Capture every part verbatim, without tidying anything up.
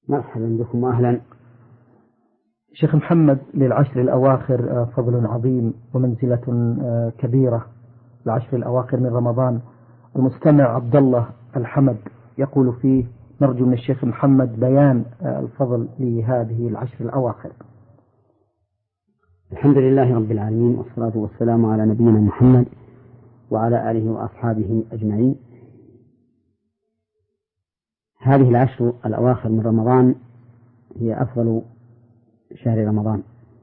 مرحبا بكم وأهلا. شيخ محمد، للعشر الأواخر فضل عظيم ومنزلة كبيرة. العشر الأواخر من رمضان. المستمع عبد الله الحمد يقول فيه: نرجو من الشيخ محمد بيان الفضل لهذه العشر الأواخر. الحمد لله رب العالمين، والصلاة والسلام على نبينا محمد وعلى آله وأصحابه أجمعين. هذه العشر الأواخر من رمضان هي أفضل شهر رمضان،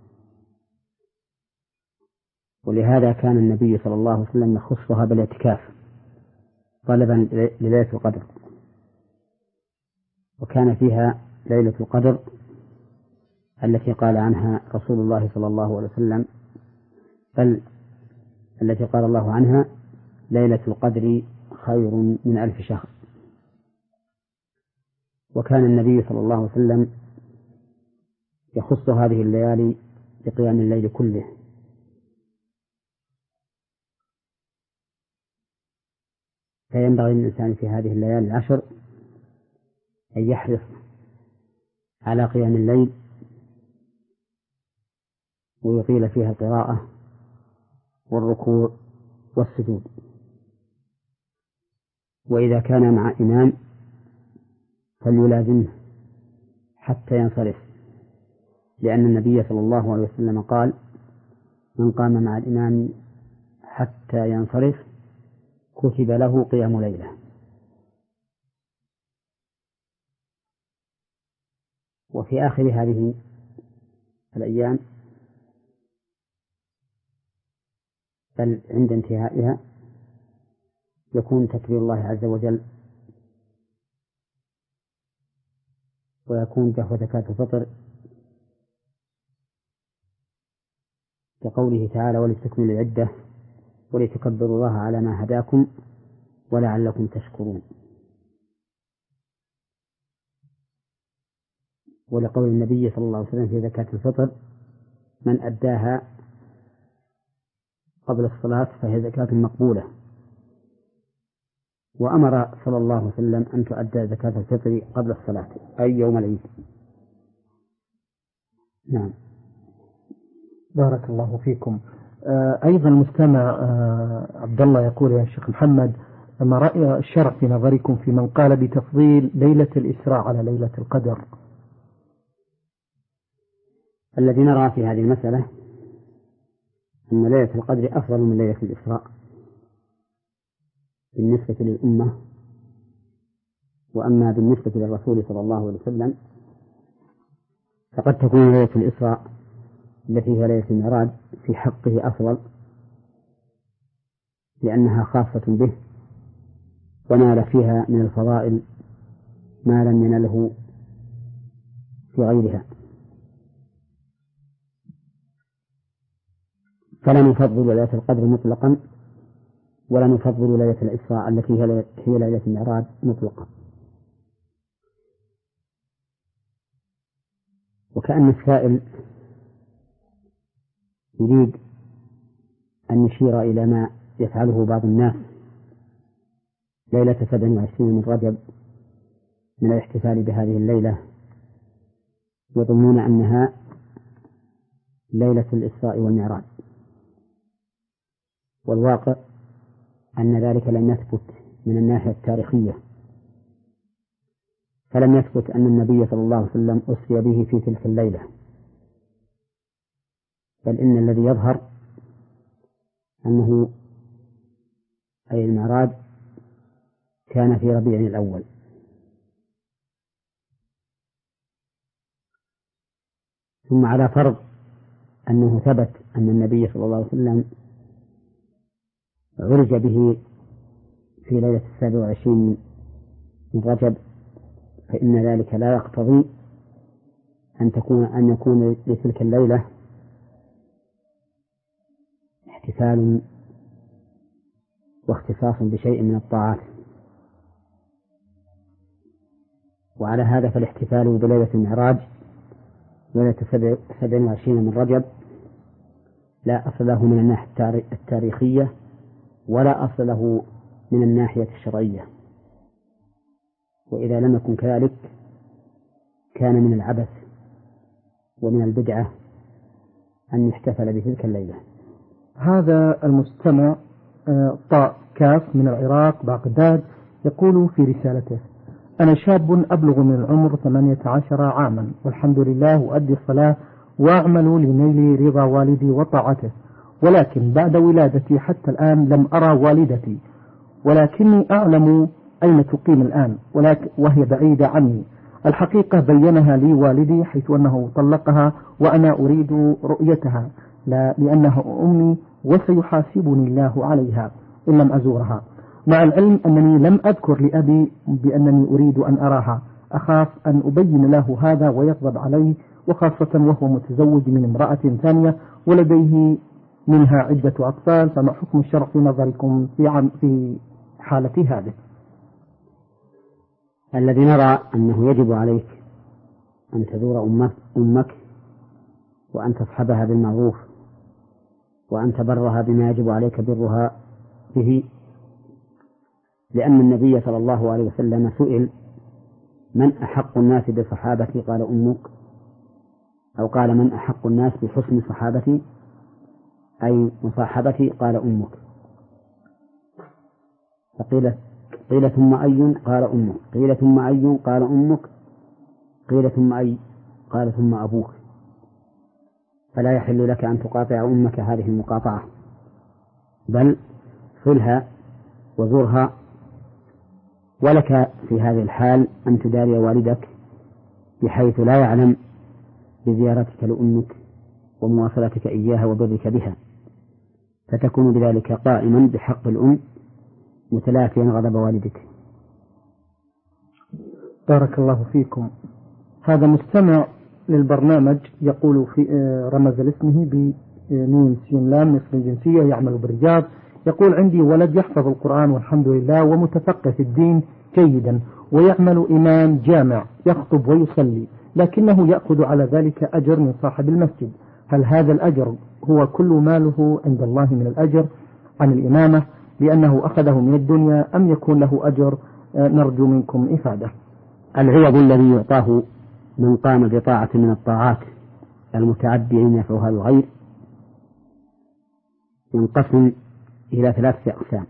ولهذا كان النبي صلى الله عليه وسلم يخصها بالاعتكاف طلبا لليلة القدر، وكان فيها ليلة القدر التي قال عنها رسول الله صلى الله عليه وسلم، بل التي قال الله عنها: ليلة القدر خير من ألف شهر. وكان النبي صلى الله عليه وسلم يخص هذه الليالي بقيام الليل كله، فينبغي للإنسان في هذه الليالي العشر أن يحرص على قيام الليل ويطيل فيها القراءة والركوع والسجود، وإذا كان مع إمام فليلازمه حتى ينصرف، لأن النبي صلى الله عليه وسلم قال: من قام مع الإمام حتى ينصرف كتب له قيام ليلة. وفي آخر هذه الأيام بل عند انتهائها يكون تكبير الله عز وجل، ويكون دفع زكاة الفطر، كقوله تعالى: ولتكملوا العدة ولتكبروا الله على ما هداكم ولعلكم تشكرون. ولقول النبي صلى الله عليه وسلم في زكاة الفطر: من أداها قبل الصلاة فهي زكاة مقبولة. وأمر صلى الله عليه وسلم أن تؤدى زكاة الفطر قبل الصلاة أي يوم العيد. نعم. بارك الله فيكم. أيضا المستمع عبد الله يقول: يا شيخ محمد، ما رأي الشرع في نظركم في من قال بتفضيل ليلة الإسراء على ليلة القدر؟ الذي نرى في هذه المسألة أن ليلة القدر أفضل من ليلة الإسراء بالنسبة للأمة، وأما بالنسبة للرسول صلى الله عليه وسلم فقد تكون ليلة الإسراء التي هي ليلة المعراج في حقه أفضل، لأنها خاصة به ونال فيها من الفضائل ما لم ينله في غيرها، فلا نفضل ليلة القدر مطلقا ولا نفضل ليلة الإسراء التي هي ليلة المعراج مطلقا. وكأن السائل يريد أن يشير إلى ما يفعله بعض الناس ليلة سبع وعشرين من رجب من الاحتفال بهذه الليلة، يظنون أنها ليلة الإسراء والمعراج، والواقع أن ذلك لم يثبت من الناحية التاريخية، فلم يثبت أن النبي صلى الله عليه وسلم أسري به في تلك الليلة، بل إن الذي يظهر أنه أي المعراج كان في ربيع الأول. ثم على فرض أنه ثبت أن النبي صلى الله عليه وسلم عرج به في ليلة السابع والعشرين من رجب، فإن ذلك لا يقتضي أن تكون أن يكون لتلك الليلة احتفال واختصاص بشيء من الطاعات. وعلى هذا فالاحتفال بليلة المعراج ليلة سبع وعشرين من رجب لا أصل له من الناحية التاريخية ولا أصل له من الناحية الشرعية، وإذا لم يكن كذلك كان من العبث ومن البدعة أن يحتفل بتلك الليلة. هذا المستمع طاء كاف من العراق بغداد يقول في رسالته: أنا شاب أبلغ من العمر ثمانية عشر عاما، والحمد لله أؤدي الصلاة وأعمل لنيل رضا والدي وطاعته، ولكن بعد ولادتي حتى الآن لم أرى والدتي، ولكني أعلم أين تقيم الآن ولكن وهي بعيدة عني. الحقيقة بينها لي والدي حيث أنه طلقها وأنا أريد رؤيتها لا لأنها أمي وسيحاسبني الله عليها إن لم أزورها، مع العلم أنني لم أذكر لأبي بأنني أريد أن أراها. أخاف أن أبين له هذا ويغضب علي، وخاصة وهو متزوج من امرأة ثانية ولديه منها عدة أطفال، فما حكم الشرع في نظركم في عم في حالة هذه؟ الذي نرى أنه يجب عليك أن تزور أمك, أمك وأن تصحبها بالمعروف وأن تبرها بما يجب عليك برها به، لأن النبي صلى الله عليه وسلم سئل: من أحق الناس بصحابتي؟ قال أمك، أو قال: من أحق الناس بحسن صحابتي أي مصاحبتي؟ قال أمك. فقيل قيل ثم أي؟ قال أمك. قيل ثم أي؟ قال أمك. قيل ثم أي؟ قال ثم أبوك. فلا يحل لك أن تقاطع أمك هذه المقاطعة، بل صلها وزرها، ولك في هذه الحال أن تداري والدك بحيث لا يعلم بزيارتك لأمك ومواصلتك إياها وبرك بها، فتكون بذلك قائما بحق الأم متلافيا غضب والدك. بارك الله فيكم. هذا مستمع للبرنامج يقول في رمز لاسمه بميم سين لام مصر الجنسية، يعمل بالرياض، يقول: عندي ولد يحفظ القرآن والحمد لله ومتفقه في الدين جيدا، ويعمل إمام جامع يخطب ويصلي، لكنه يأخذ على ذلك أجر من صاحب المسجد. هل هذا الأجر هو كل ماله عند الله من الأجر عن الإمامة لأنه أخذه من الدنيا، أم يكون له أجر؟ نرجو منكم إفادة. العوض الذي يعطاه من قام بطاعة من الطاعات المتعدية ينفعها الغير ينقسم إلى ثلاثة أقسام: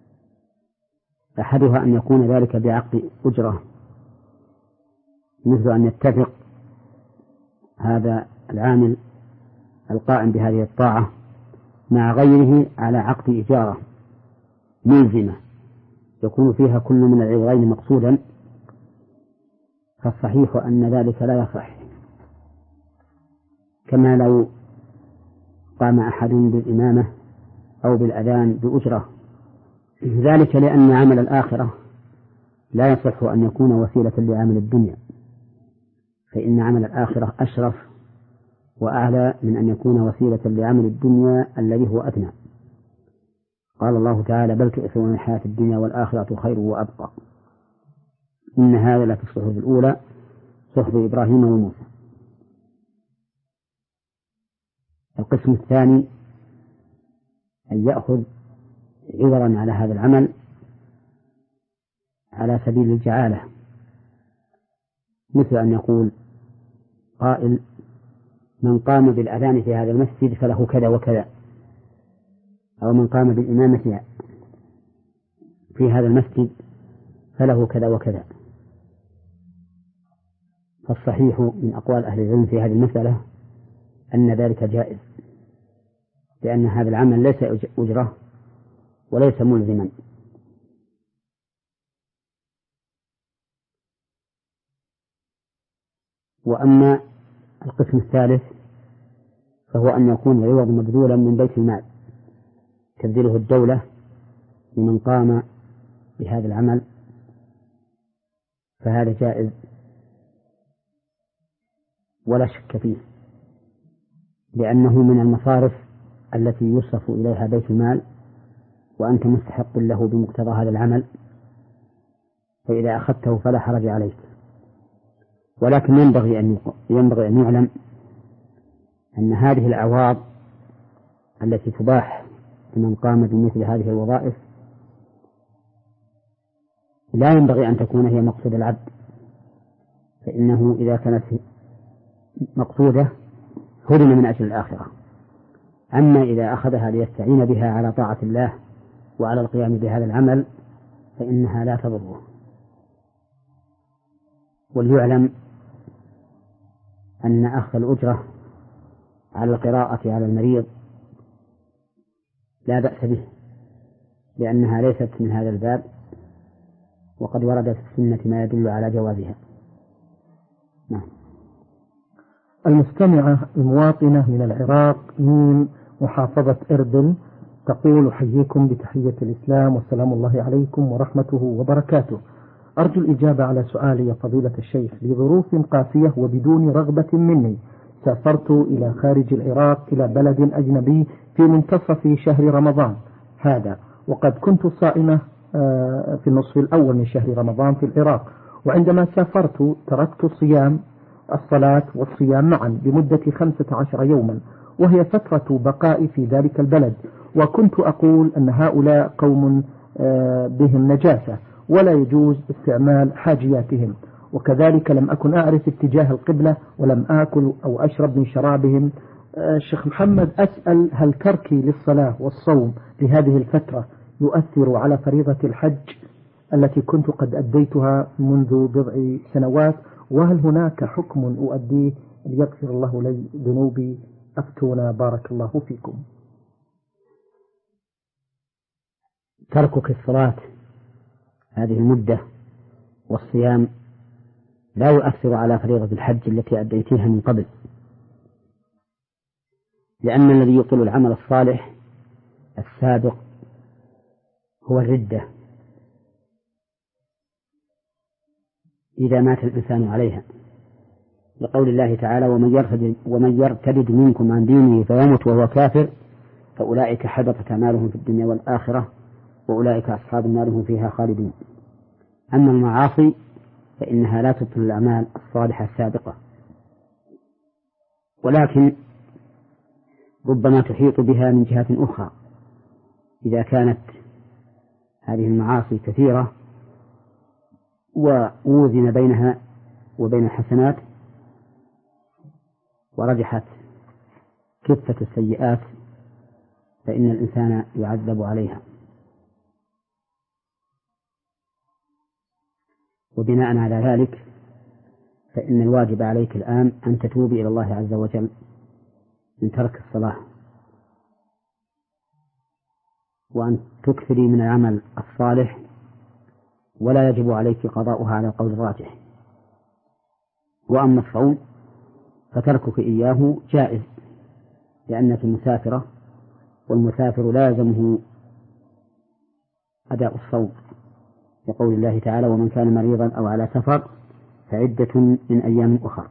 أحدها أن يكون ذلك بعقد أجرة، مثل أن يتفق هذا العامل القائم بهذه الطاعة مع غيره على عقد إجارة ملزمة يكون فيها كل من العوضين مقصودا، فالصحيح أن ذلك لا يصح، كما لو قام أحد بالإمامة أو بالأذان بأجرة، ذلك لأن عمل الآخرة لا يصح أن يكون وسيلة لعمل الدنيا، فإن عمل الآخرة أشرف وأعلى من أن يكون وسيلة لعمل الدنيا الذي هو أدنى. قال الله تعالى: بل تؤثرون الحياة الدنيا والآخرة خير وأبقى، إن هذا لفي الصحف الأولى صحف إبراهيم وموسى. القسم الثاني أن يأخذ عوضا على هذا العمل على سبيل الجعالة، مثل أن يقول قائل: من قام بالأذان في هذا المسجد فله كذا وكذا، أو من قام بالإمامة في هذا المسجد فله كذا وكذا. فالصحيح من أقوال أهل العلم في هذه المسألة أن ذلك جائز، لأن هذا العمل ليس أجرة وليس ملزما. وأما القسم الثالث فهو أن يكون العوض مبذولا من بيت المال تبذله الدولة لمن قام بهذا العمل، فهذا جائز ولا شك فيه، لأنه من المصارف التي يصرف إليها بيت المال وأنت مستحق له بمقتضى هذا العمل، فإذا أخذته فلا حرج عليك. ولكن ينبغي أن ينبغي أن يعلم أن هذه الأعواض التي تباح لمن قام بمثل هذه الوظائف لا ينبغي أن تكون هي مقصود العبد، فإنه إذا كانت مقصودة هدم من أجل الآخرة. أما إذا أخذها ليستعين بها على طاعة الله وعلى القيام بهذا العمل فإنها لا تضره. وليعلم أن أخذ الأجرة على القراءة على المريض لا بأس به، لأنها ليست من هذا الباب، وقد وردت في السنة ما يدل على جوازها. نعم. المستمعة المواطنة من العراق من محافظة إربل تقول: حييكم بتحية الإسلام والسلام الله عليكم ورحمته وبركاته. أرجو الإجابة على سؤالي يا فضيلة الشيخ. لظروف قاسية وبدون رغبة مني سافرت إلى خارج العراق إلى بلد أجنبي في منتصف شهر رمضان هذا، وقد كنت صائمة في النصف الأول من شهر رمضان في العراق، وعندما سافرت تركت صيام الصلاة والصيام معا لمدة خمسة عشر يوما، وهي فترة بقائي في ذلك البلد، وكنت أقول أن هؤلاء قوم بهم نجاسة ولا يجوز استعمال حاجياتهم، وكذلك لم أكن أعرف اتجاه القبلة ولم آكل أو أشرب من شرابهم. الشيخ محمد، أسأل: هل تركي للصلاة والصوم لهذه الفترة يؤثر على فريضة الحج التي كنت قد أديتها منذ بضع سنوات؟ وهل هناك حكم أؤديه ليغفر الله لي ذنوبي؟ أفتونا بارك الله فيكم. تركك الصلاة هذه المدة والصيام لا يؤثر على فريضة الحج التي أديتها من قبل، لأن الذي يبطل العمل الصالح السابق هو الردة إذا مات الإنسان عليها، لقول الله تعالى: ومن يرتد, ومن يرتد منكم عن دينه فيمت وهو كافر فأولئك حبطت أعمالهم في الدنيا والآخرة وأولئك أصحاب النار هم فيها خالدون. أما المعاصي فإنها لا تبطل الأعمال الصالحة السابقة، ولكن ربما تحيط بها من جهة أخرى إذا كانت هذه المعاصي كثيرة ووزن بينها وبين الحسنات ورجحت كفة السيئات فإن الإنسان يعذب عليها. وبناء على ذلك فإن الواجب عليك الآن أن تتوبي إلى الله عز وجل من ترك الصلاة، وأن تكثري من العمل الصالح، ولا يجب عليك قضاؤها على قول الراجح. وأما الصوم فتركك إياه جائز لأنك مسافرة، والمسافر لا يلزمه أداء الصوم، لقول الله تعالى: ومن كان مريضا أو على سفر فعدة من أيام أخرى.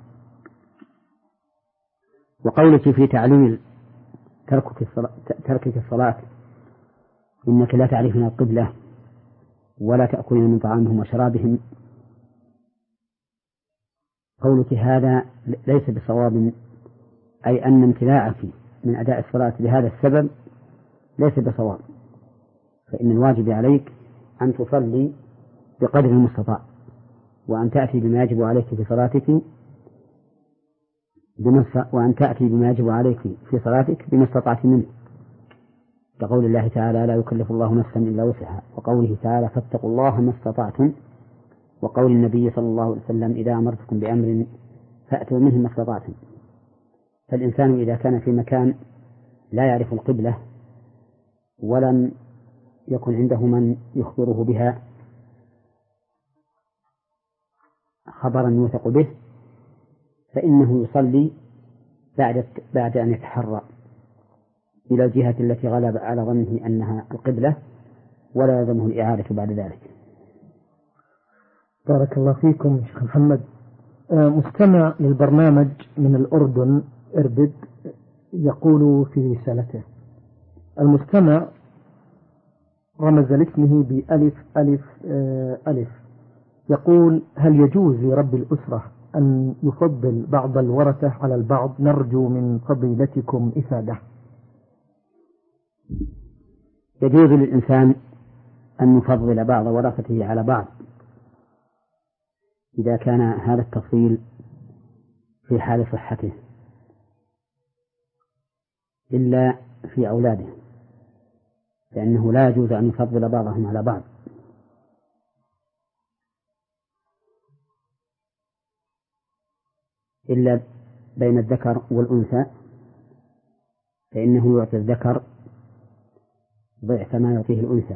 وقولك في تعليل تركك الصلاة, تركك الصلاة إنك لا تعرفين القبلة ولا تأكلين من طعامهم وشرابهم، قولك هذا ليس بصواب، أي أن امتناعك من أداء الصلاة لهذا السبب ليس بصواب، فإن الواجب عليك أن تصلي بقدر المستطاع، وأن تأتي بما يجب عليك في صلاتك وأن تأتي بما يجب عليك في صلاتك بما استطعت منه، كقول الله تعالى: لا يكلف الله نفسا إلا وسعها، وقوله تعالى: فاتقوا الله ما استطعتم، وقول النبي صلى الله عليه وسلم: إذا أمرتكم بأمر فأتوا منه ما استطعتم. فالإنسان إذا كان في مكان لا يعرف القبلة ولم يكن عنده من يخبره بها خبرا يوثق به فإنه يصلي بعد بعد أن يتحرى إلى الجهة التي غلب على ظنه أنها القبلة، ولا يلزمه الإعادة بعد ذلك. بارك الله فيكم شيخ محمد. مستمع للبرنامج من الأردن إربد يقول في رسالته: المستمع رمز لاسمه بألف ألف ألف، يقول: هل يجوز لرب الأسرة أن يفضل بعض الورثة على البعض؟ نرجو من فضيلتكم إفادة. يجوز للإنسان أن يفضل بعض ورثته على بعض إذا كان هذا التفصيل في حال صحته إلا في أولاده، لأنه لا يجوز أن يفضل بعضهم على بعض. إلا بين الذكر والأنثى، فإنه يعطي الذكر ضعف ما يعطيه الأنثى،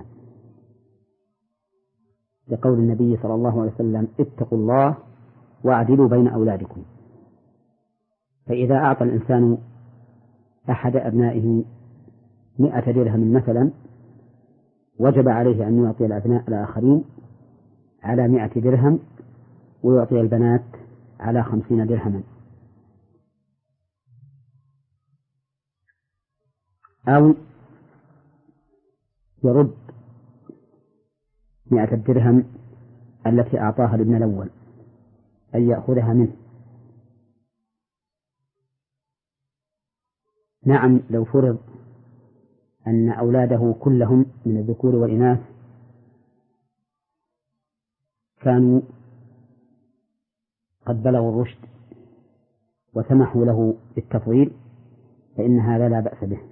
لقول النبي صلى الله عليه وسلم: اتقوا الله واعدلوا بين أولادكم. فإذا أعطى الإنسان أحد أبنائه مئة درهم مثلا، وجب عليه أن يعطي الأبناء الآخرين على مئة درهم، ويعطي البنات على خمسين درهما. أو يرد مئة الدرهم التي أعطاها الابن الأول، أن يأخذها منه. نعم، لو فرض أن أولاده كلهم من الذكور والإناث كانوا قد بلغوا الرشد وسمحوا له بالتفضيل، فإن هذا لا بأس به.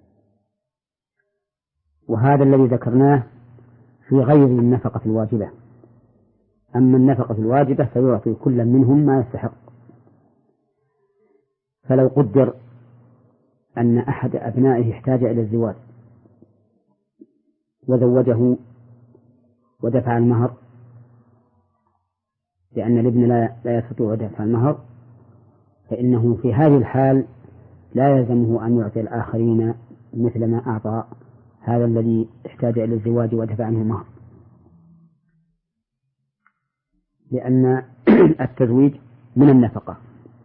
وهذا الذي ذكرناه في غير النفقة الواجبة. أما النفقة الواجبة فيعطي كل منهم ما يستحق. فلو قدر أن أحد أبنائه احتاج إلى الزواج وزوجه ودفع المهر، لأن الابن لا يستطيع دفع المهر، فإنه في هذه الحال لا يلزمه أن يعطي الآخرين مثل ما أعطى هذا الذي احتاج إلى الزواج ودفع عنه المهر، لأن التزويج من النفقة.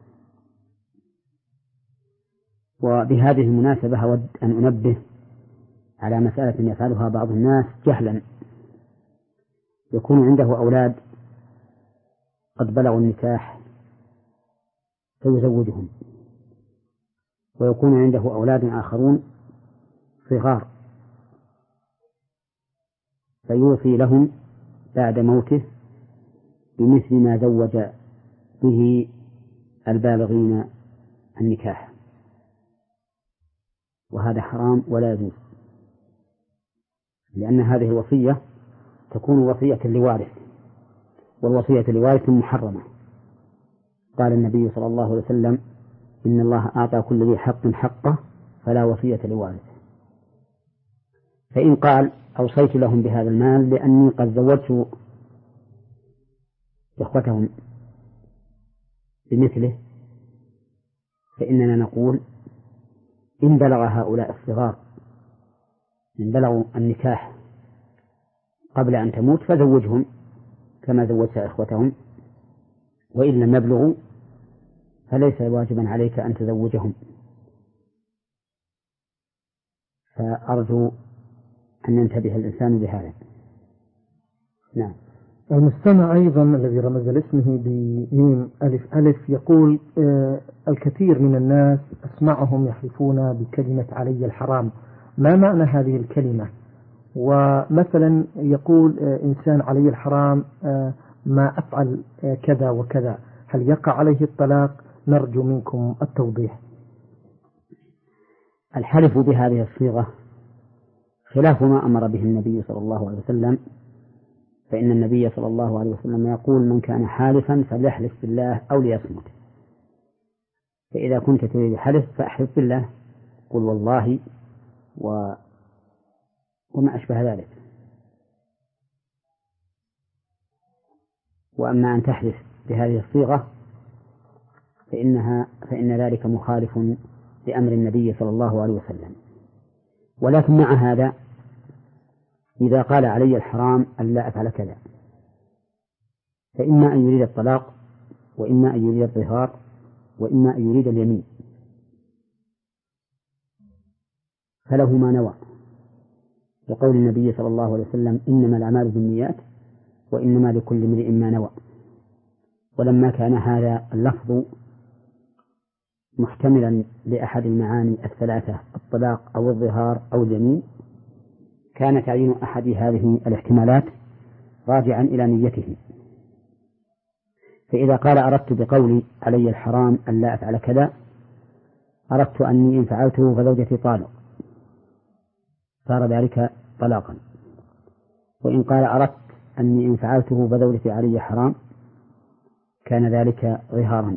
وبهذه المناسبة أود أن أنبه على مسألة يفعلها بعض الناس جهلا. يكون عنده أولاد قد بلغوا النكاح فيزوجهم، ويكون عنده أولاد آخرون صغار فيوصي لهم بعد موته بمثل ما زوج به البالغين النكاح، وهذا حرام ولا يجوز، لأن هذه الوصية تكون وصية لوارث، والوصية لوارث محرمة. قال النبي صلى الله عليه وسلم: إن الله أعطى كل ذي حق حقه فلا وصية لوارث. فإن قال: أوصيت لهم بهذا المال لأني قد زوجت إخوتهم بمثله، فإننا نقول: إن بلغ هؤلاء الصغار إن بلغوا النكاح قبل أن تموت فزوجهم كما زوجت إخوتهم، وإن لم يبلغوا فليس واجبا عليك أن تزوجهم. فأرجو أن ينتبه الإنسان بهذا. نعم. المستمع أيضا الذي رمز لاسمه بميم ألف ألف يقول: آه الكثير من الناس أسمعهم يحلفون بكلمة علي الحرام، ما معنى هذه الكلمة؟ ومثلا يقول آه إنسان علي الحرام آه ما أفعل آه كذا وكذا، هل يقع عليه الطلاق؟ نرجو منكم التوضيح. الحلف بهذه الصيغة خلاف ما أمر به النبي صلى الله عليه وسلم، فإن النبي صلى الله عليه وسلم يقول: من كان حالفا فليحلف بالله أو ليصمت. فإذا كنت تريد حلف فأحلف بالله، قل والله و... وما أشبه ذلك. وأما أن تحلف بهذه الصيغة فإنها فإن ذلك مخالف لأمر النبي صلى الله عليه وسلم. ولكن مع هذا إذا قال علي الحرام أن لا أفعل كذا، فإما أن يريد الطلاق، وإما أن يريد الظهار، وإما أن يريد اليمين، فله ما نوى، لقول النبي صلى الله عليه وسلم: إنما الأعمال بالنيات وإنما لكل امرئ ما نوى. ولما كان هذا اللفظ محتملا لأحد المعاني الثلاثة، الطلاق أو الظهار أو اليمين، كان تعيين أحد هذه الاحتمالات راجعا إلى نيته. فإذا قال أردت بقولي علي الحرام أن لا أفعل كذا، أردت أني إن فعلته فزوجتي طالق، صار ذلك طلاقا. وإن قال أردت أني إن فعلته فزوجتي علي حرام، كان ذلك ظهارا،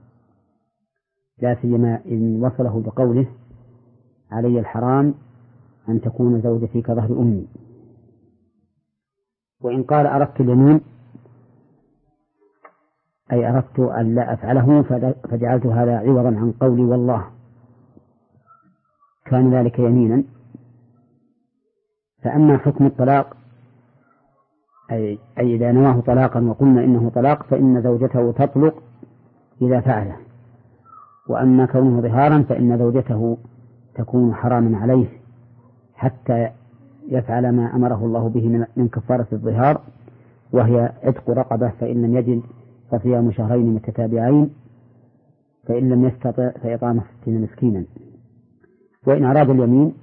لا سيما إن وصله بقوله علي الحرام أن تكون زوجتي كظهر أمي. وإن قال أردت اليمين أي أردت أن لا أفعله فجعلت هذا عوضا عن قولي والله، كان ذلك يمينا. فأما حكم الطلاق أي, أي إذا نواه طلاقا وقلنا إنه طلاق فإن زوجته تطلق إذا فعله. وأما كونه ظهارا فإن زوجته تكون حراما عليه حتى يفعل ما أمره الله به من كفارة الظهار، وهي عتق رقبة، فإن لم يجد فصيام شهرين متتابعين، فإن لم يستطع فإطعام ستين مسكينا. وإن أراد اليمين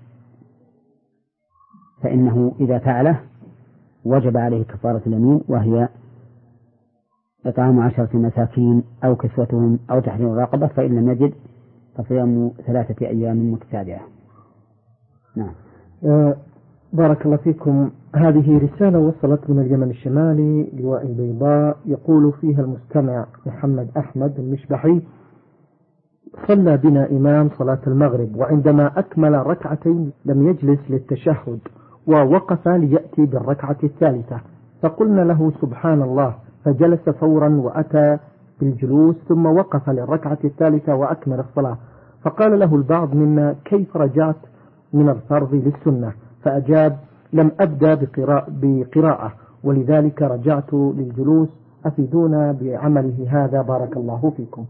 فإنه إذا فعله وجب عليه كفارة اليمين، وهي إطعام عشرة مساكين أو كسوتهم أو تحرير رقبة، فإن لم يجد فصيام ثلاثة أيام متتابعة. نعم. أه بارك الله فيكم. هذه رسالة وصلت من اليمن الشمالي لواء البيضاء، يقول فيها المستمع محمد أحمد المشبحي: صلى بنا إمام صلاة المغرب، وعندما أكمل ركعتين لم يجلس للتشهد ووقف ليأتي بالركعة الثالثة، فقلنا له سبحان الله، فجلس فورا وأتى بالجلوس ثم وقف للركعة الثالثة وأكمل الصلاة. فقال له البعض منا: كيف رجعت من الفرض للسنة؟ فأجاب: لم أبدأ بقراءة, بقراءة ولذلك رجعت للجلوس، أفيدونا بعمله هذا بارك الله فيكم.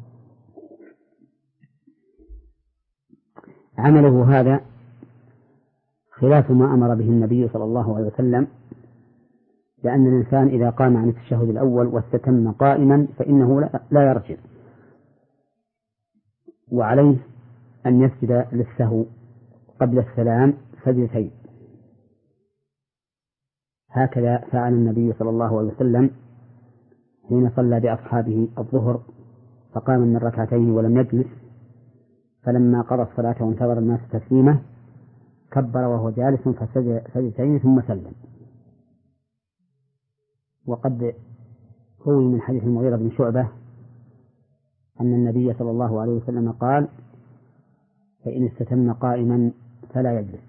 عمله هذا خلاف ما أمر به النبي صلى الله عليه وسلم، لأن الإنسان إذا قام عن التشهد الأول واستتم قائما فإنه لا يرجع، وعليه أن يسجد للسهو قبل السلام سجدتين. هكذا فعل النبي صلى الله عليه وسلم حين صلى بأصحابه الظهر، فقام من ركعتين ولم يجلس، فلما قضى الصلاة وانتظر الناس تسليمه كبر وهو جالس فسجد سجدتين ثم سلم. وقد روي من حديث المغيرة بن شعبة أن النبي صلى الله عليه وسلم قال: فإن استتم قائما فلا يجلس.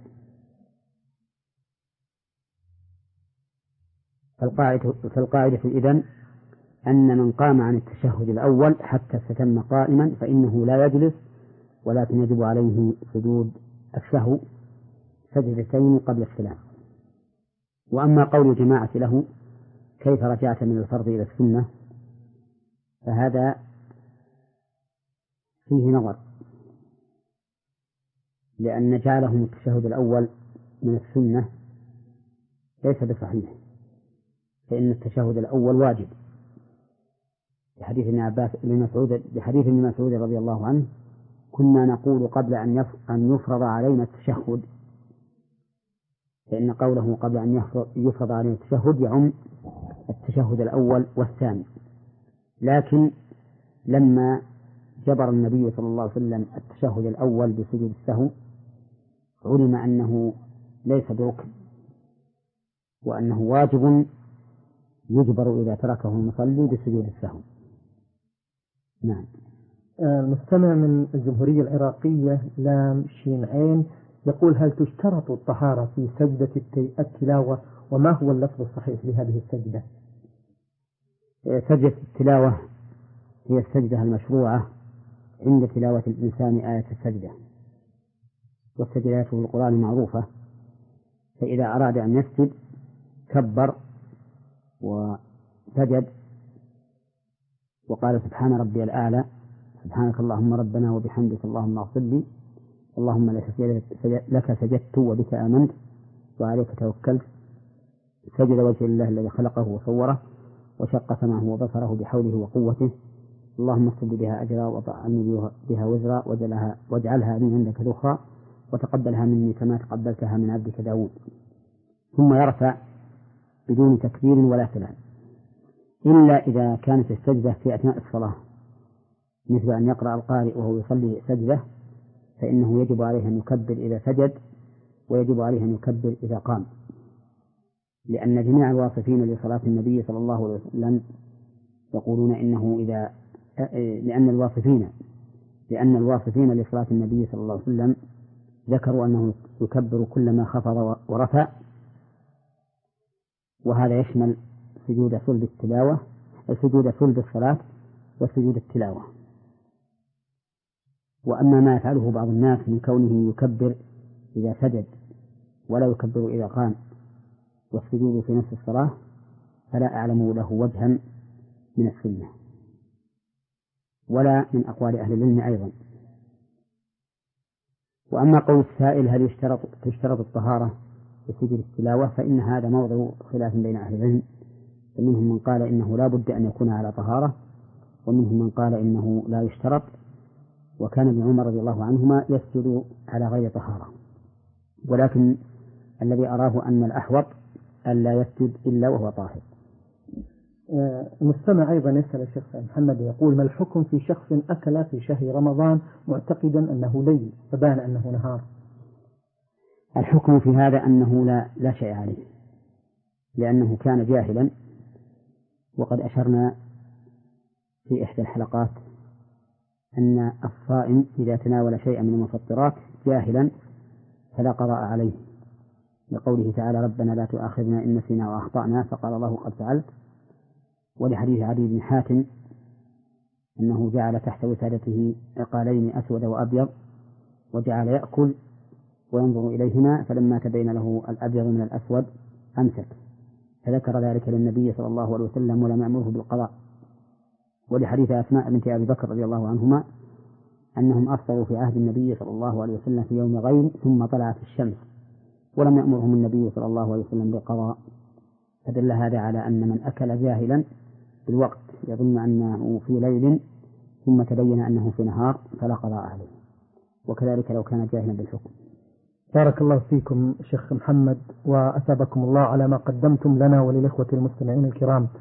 فالقاعدة, فالقاعدة إذن أن من قام عن التشهد الأول حتى استتم قائما فإنه لا يجلس، ولكن يجب عليه سجود السهو سجدتين قبل السلام. وأما قول الجماعة له: كيف رجعت من الفرض إلى السنة؟ فهذا فيه نظر، لأن جعلهم التشهد الأول من السنة ليس بصحيح، فإن التشهد الأول واجب، بحديث ابن عباس بن مسعود بحديث ابن مسعود رضي الله عنه: كنا نقول قبل أن يفرض علينا التشهد، فإن قوله قبل أن يفرض علينا التشهد يعم التشهد الأول والثاني. لكن لما جبر النبي صلى الله عليه وسلم التشهد الأول بسجود السهو علم أنه ليس بركن، وأنه واجب يجبر إذا تركه المصلي بسجود السهو. نعم. المستمع من الجمهورية العراقية لام شين عين يقول: هل تشترط الطهارة في سجدة التلاوة، وما هو اللفظ الصحيح لهذه السجدة؟ سجدة التلاوة هي السجدة المشروعة عند تلاوة الإنسان آية السجدة، والسجدات في القرآن معروفة، فإذا أراد أن يسجد كبر وسجد وقال: سبحان ربي الأعلى، سبحانك اللهم ربنا وبحمدك اللهم اغفر لي، اللهم لك سجدت وبك آمنت وعليك توكلت. سجد وجه الله الذي خلقه وصوره وشق سمعه وبصره بحوله وقوته، اللهم اكتب بها أجرا وطعني بها وزرا واجعلها, واجعلها من عندك ذخرا وتقبلها مني كما تقبلتها من عبدك داود. ثم يرفع بدون تكبير ولا سلام. إلا إذا كانت السجدة في أثناء الصلاة، مثل أن يقرأ القارئ وهو يصلي سجدة، فإنه يجب عليه أن يكبر إذا سجد، ويجب عليه أن يكبر إذا قام، لأن جميع الواصفين لصلاة النبي صلى الله عليه وسلم يقولون إنه إذا لأن الواصفين لأن الواصفين لصلاة النبي صلى الله عليه وسلم ذكروا أنه يكبر كلما خفض ورفع، وهذا يشمل سجود صلب التلاوة سجود صلب الصلاة وسجود التلاوة. وأما ما يفعله بعض الناس من كونه يكبر إذا سجد ولا يكبر إذا قام والسجود في نفس الصلاة فلا أعلم له وجها من السنة ولا من أقوال أهل العلم أيضا. وأما قول السائل هل يشترط تشترط الطهارة لسجود التلاوة، فإن هذا موضع خلاف بين أهل العلم، فمنهم من قال إنه لا بد أن يكون على طهارة، ومنهم من قال إنه لا يشترط، وكان ابن عمر رضي الله عنهما يسجد على غير طهارة. ولكن الذي أراه أن الأحوط ألا يسجد إلا وهو طاهر. المستمع أيضا يسأل الشيخ محمد يقول: ما الحكم في شخص أكل في شهر رمضان معتقدا أنه ليل فبان أنه نهار؟ الحكم في هذا أنه لا, لا شيء عليه، لأنه كان جاهلا، وقد أشرنا في إحدى الحلقات أن الصائم إذا تناول شيئا من المفطرات جاهلا فلا قضاء عليه، لقوله تعالى: ربنا لا تؤاخذنا إن نسينا وأخطأنا، فقال الله قد فعلت. ولحديث عدي بن حاتم أنه جعل تحت وسادته عقالين أسود وأبيض وجعل يأكل وينظر إليهما، فلما تبين له الأبيض من الأسود أمسك، فذكر ذلك للنبي صلى الله عليه وسلم ولم يأمره بالقضاء. ولحديث أسماء بنت أبي بكر رضي الله عنهما أنهم أفطروا في عهد النبي صلى الله عليه وسلم في يوم غيم ثم طلعت الشمس ولم يأمرهم النبي صلى الله عليه وسلم بالقضاء، فدل هذا على أن من أكل جاهلا بالوقت يظن أنه في ليل ثم تبين أنه في نهار فلا قضاء عليه، وكذلك لو كان جاهلا بالحكم. بارك الله فيكم شيخ محمد، وأثابكم الله على ما قدمتم لنا وللإخوة المستمعين الكرام.